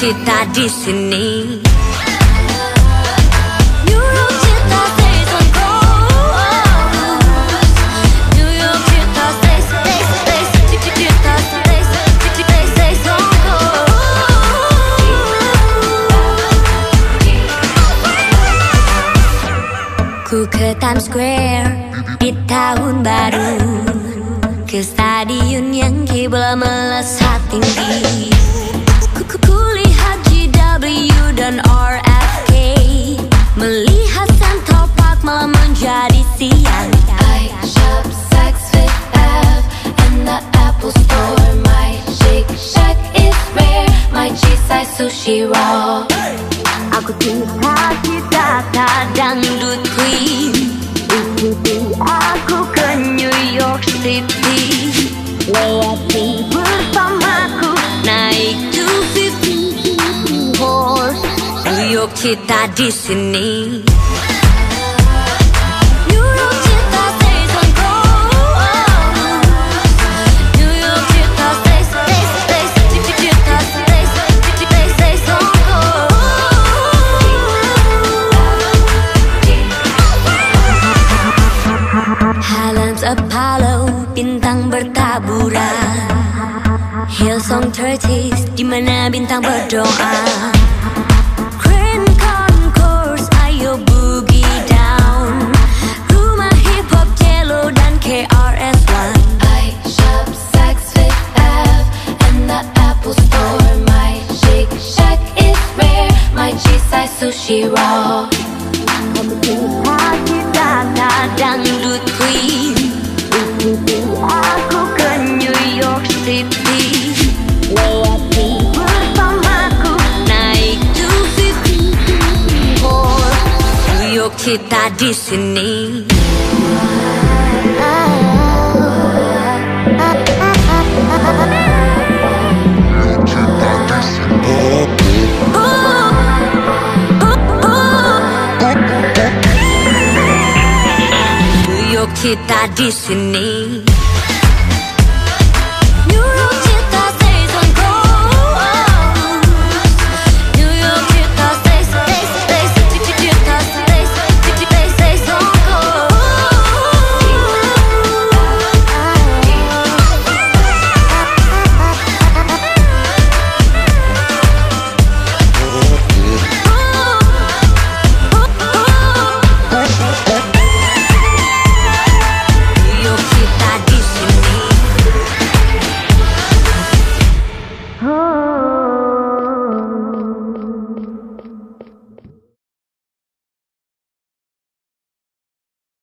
kita di sini. Ku ke Times Square di tahun baru, ke stadion yang kiblat melesat tinggi. Ku lihat GW dan RFK, melihat Central Park malam menjadi siang. I shop Saks Fifth Ave and the Apple Store. My Shake Shack is rare, my cheese-size sushi raw. Aku cita-cita dangdut queen, ikuti aku ke New York City. Lewati bersamaku, naik 250 horse. New York kita di sini. Highlands Apollo, bintang bertaburan. Hillsong 30s, di mana bintang berdoa. Grand Concourse, ayo boogie down. Rumah hip hop Jello dan KRS-One. I shop Saks Fifth Ave and the Apple Store. My Shake Shack is rare, my cheese-size sushi raw. Cita-cita dangdut queen, ikuti aku ke New York City. Lewati bersamaku, naik 250 horse. New York kita di sini. Kita di sini.